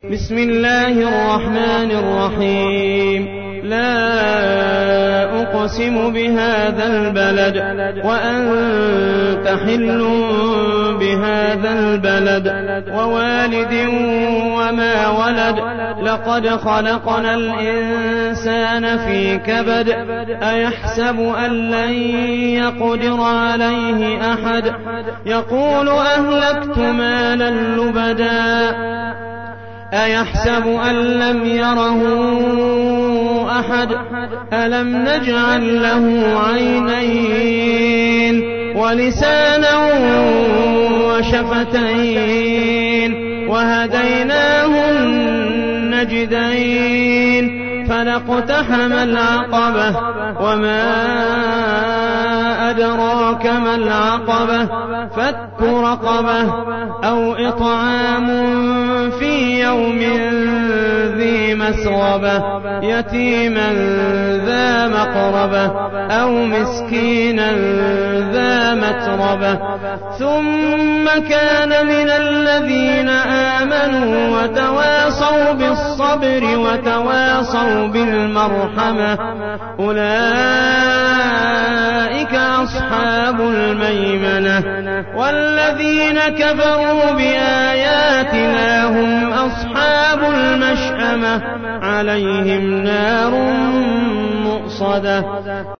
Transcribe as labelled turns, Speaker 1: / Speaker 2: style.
Speaker 1: بسم الله الرحمن الرحيم لا أقسم بهذا البلد وأنت حل بهذا البلد ووالد وما ولد لقد خلقنا الإنسان في كبد أيحسب أن لن يقدر عليه أحد يقول أهلكت مالا لبدا أيحسب أن لم يره أحد ألم نجعل له عينين ولسانا وشفتين وهديناه النجدين فلاقتحم العقبة وما أدراك ما العقبة فك رقبة أو إطعام في يوم ذي مسغبة يتيما ذا مقربة أو مسكينا ذا متربة ثم كان من الذين آمنوا وتواصوا بالصبر وتواصوا بالمرحمة أولئك أصحاب الميمنة والذين كفروا بآياتنا هم أصحاب المشأمة عليهم نار مؤصدة